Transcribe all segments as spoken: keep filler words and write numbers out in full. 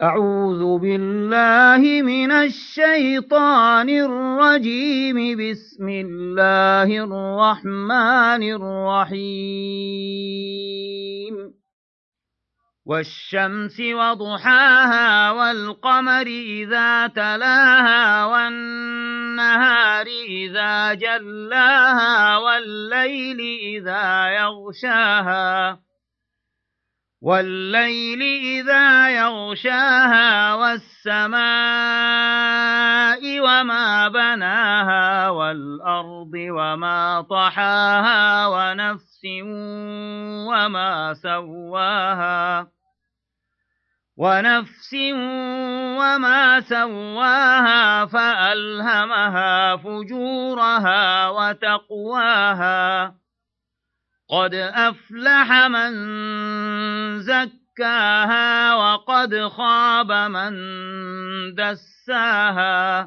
أعوذ بالله من الشيطان الرجيم. بسم الله الرحمن الرحيم. والشمس وضحاها والقمر إذا تلاها والنهار إذا جلاها والليل إذا يغشاها والليل إذا يغشاها والسماء وما بناها والأرض وما طحاها ونفس وما سواها ونفس وما سواها فألهمها فجورها وتقواها. قد أفلح من زكاها وقد خاب من دساها.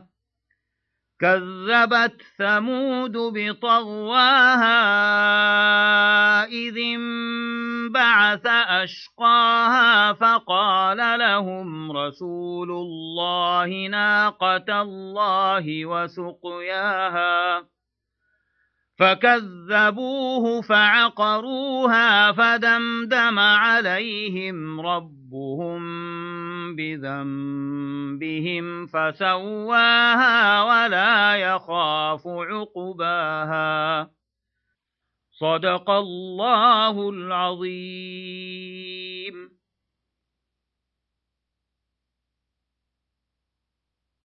كذبت ثمود بطغواها إذ انبعث أشقاها فقال لهم رسول الله ناقة الله وسقياها فكذبوه فعقروها فدمدم عليهم ربهم بذنبهم فسواها ولا يخاف عقباها. صدق الله العظيم.